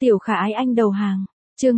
Tiểu Khả Ái Anh đầu hàng. Chương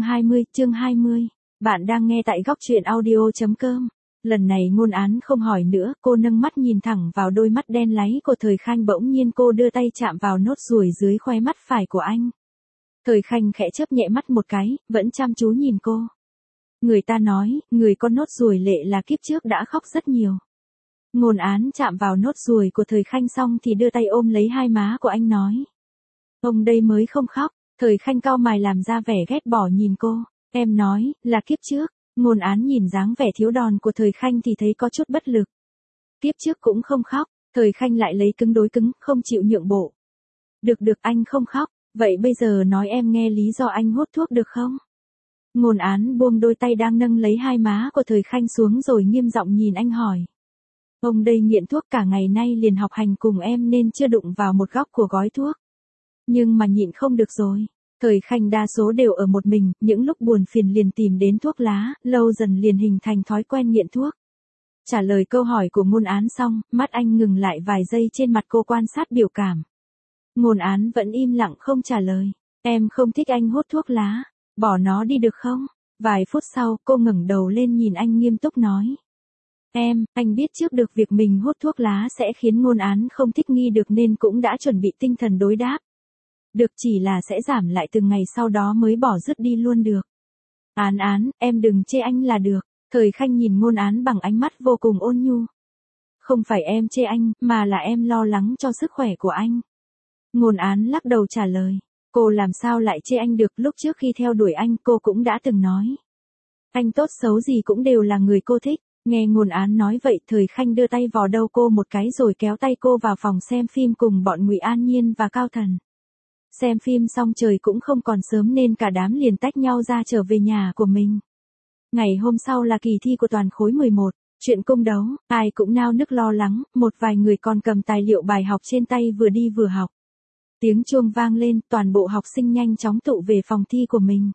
20. Bạn đang nghe tại góc truyện audio.com. Lần này ngôn án không hỏi nữa, cô nâng mắt nhìn thẳng vào đôi mắt đen láy của Thời Khanh, bỗng nhiên cô đưa tay chạm vào nốt ruồi dưới khóe mắt phải của anh. Thời Khanh khẽ chớp nhẹ mắt một cái, vẫn chăm chú nhìn cô. Người ta nói, người có nốt ruồi lệ là kiếp trước đã khóc rất nhiều. Ngôn án chạm vào nốt ruồi của Thời Khanh xong thì đưa tay ôm lấy hai má của anh nói. Ông đây mới không khóc. Thời Khanh cau mày làm ra vẻ ghét bỏ nhìn cô. Em nói, là kiếp trước. Ngôn án nhìn dáng vẻ thiếu đòn của Thời Khanh thì thấy có chút bất lực. Kiếp trước cũng không khóc. Thời Khanh lại lấy cứng đối cứng, không chịu nhượng bộ. Được anh không khóc. Vậy bây giờ nói em nghe lý do anh hút thuốc được không? Ngôn án buông đôi tay đang nâng lấy hai má của Thời Khanh xuống rồi nghiêm giọng nhìn anh hỏi. Ông đây nghiện thuốc cả ngày nay liền học hành cùng em nên chưa đụng vào một góc của gói thuốc. Nhưng mà nhịn không được rồi. Thời Khanh đa số đều ở một mình, những lúc buồn phiền liền tìm đến thuốc lá, lâu dần liền hình thành thói quen nghiện thuốc. Trả lời câu hỏi của ngôn án xong, mắt anh ngừng lại vài giây trên mặt cô quan sát biểu cảm. Ngôn án vẫn im lặng không trả lời. Em không thích anh hút thuốc lá, bỏ nó đi được không? Vài phút sau, cô ngẩng đầu lên nhìn anh nghiêm túc nói. Anh biết trước được việc mình hút thuốc lá sẽ khiến ngôn án không thích nghi được nên cũng đã chuẩn bị tinh thần đối đáp. Được, chỉ là sẽ giảm lại từng ngày sau đó mới bỏ dứt đi luôn được. Án, em đừng chê anh là được. Thời Khanh nhìn ngôn án bằng ánh mắt vô cùng ôn nhu. Không phải em chê anh, mà là em lo lắng cho sức khỏe của anh. Ngôn án lắc đầu trả lời. Cô làm sao lại chê anh được, lúc trước khi theo đuổi anh cô cũng đã từng nói. Anh tốt xấu gì cũng đều là người cô thích. Nghe ngôn án nói vậy, Thời Khanh đưa tay vò đầu cô một cái rồi kéo tay cô vào phòng xem phim cùng bọn Ngụy An Nhiên và Cao Thần. Xem phim xong trời cũng không còn sớm nên cả đám liền tách nhau ra trở về nhà của mình. Ngày hôm sau là kỳ thi của toàn khối 11, chuyện cung đấu, ai cũng nao nức lo lắng, một vài người còn cầm tài liệu bài học trên tay vừa đi vừa học. Tiếng chuông vang lên, toàn bộ học sinh nhanh chóng tụ về phòng thi của mình.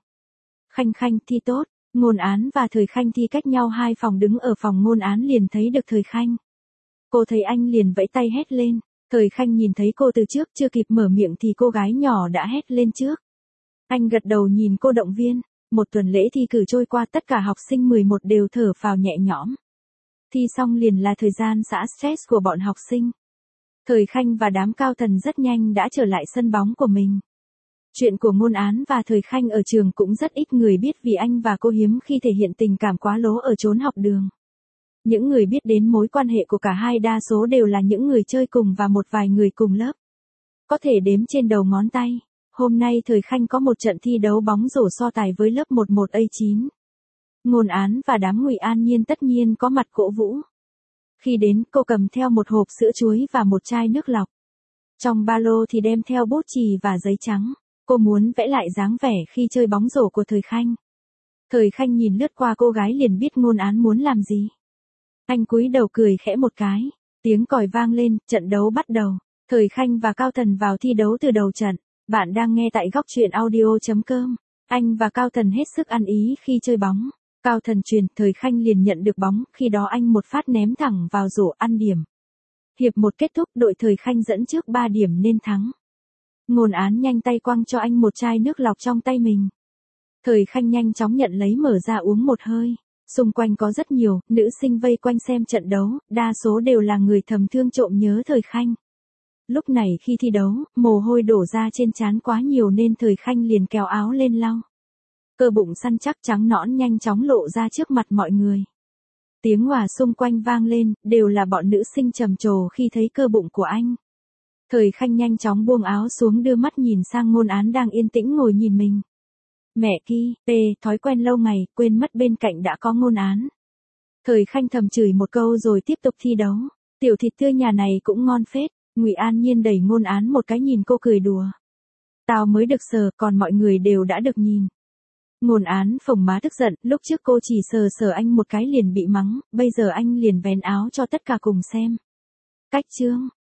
Khanh thi tốt. Ngôn án và Thời Khanh thi cách nhau 2 phòng, đứng ở phòng ngôn án liền thấy được Thời Khanh. Cô thấy anh liền vẫy tay hét lên. Thời Khanh nhìn thấy cô từ trước, chưa kịp mở miệng thì cô gái nhỏ đã hét lên trước. Anh gật đầu nhìn cô động viên. Một tuần lễ thi cử trôi qua, tất cả học sinh 11 đều thở phào nhẹ nhõm. Thi xong liền là thời gian xả stress của bọn học sinh. Thời Khanh và đám Cao Thần rất nhanh đã trở lại sân bóng của mình. Chuyện của ngôn án và Thời Khanh ở trường cũng rất ít người biết vì anh và cô hiếm khi thể hiện tình cảm quá lố ở chốn học đường. Những người biết đến mối quan hệ của cả hai đa số đều là những người chơi cùng và một vài người cùng lớp. Có thể đếm trên đầu ngón tay. Hôm nay Thời Khanh có một trận thi đấu bóng rổ so tài với lớp 11A9. Ngôn án và đám Ngụy An Nhiên tất nhiên có mặt cổ vũ. Khi đến, cô cầm theo một hộp sữa chuối và một chai nước lọc. Trong ba lô thì đem theo bút chì và giấy trắng. Cô muốn vẽ lại dáng vẻ khi chơi bóng rổ của Thời Khanh. Thời Khanh nhìn lướt qua cô gái liền biết ngôn án muốn làm gì. Anh cúi đầu cười khẽ một cái. Tiếng còi vang lên, trận đấu bắt đầu. Thời Khanh và Cao Thần vào thi đấu từ đầu trận. Bạn đang nghe tại góc truyện audio.com. Anh và Cao Thần hết sức ăn ý khi chơi bóng. Cao Thần chuyền, Thời Khanh liền nhận được bóng, khi đó anh một phát ném thẳng vào rổ ăn điểm. Hiệp 1 kết thúc, đội Thời Khanh dẫn trước 3 điểm nên thắng. Ngôn án nhanh tay quăng cho anh một chai nước lọc trong tay mình. Thời Khanh nhanh chóng nhận lấy mở ra uống một hơi. Xung quanh có rất nhiều nữ sinh vây quanh xem trận đấu, đa số đều là người thầm thương trộm nhớ Thời Khanh. Lúc này khi thi đấu, mồ hôi đổ ra trên trán quá nhiều nên Thời Khanh liền kéo áo lên lau. Cơ bụng săn chắc trắng nõn nhanh chóng lộ ra trước mặt mọi người. Tiếng òa xung quanh vang lên, đều là bọn nữ sinh trầm trồ khi thấy cơ bụng của anh. Thời Khanh nhanh chóng buông áo xuống đưa mắt nhìn sang ngôn án đang yên tĩnh ngồi nhìn mình. Mẹ ki, thói quen lâu ngày, quên mất bên cạnh đã có ngôn án. Thời Khanh thầm chửi một câu rồi tiếp tục thi đấu. Tiểu thịt tươi nhà này cũng ngon phết. Ngụy An Nhiên đẩy ngôn án một cái nhìn cô cười đùa. Tao mới được sờ, còn mọi người đều đã được nhìn. Ngôn án phồng má tức giận, lúc trước cô chỉ sờ anh một cái liền bị mắng, bây giờ anh liền vén áo cho tất cả cùng xem. Cách chương.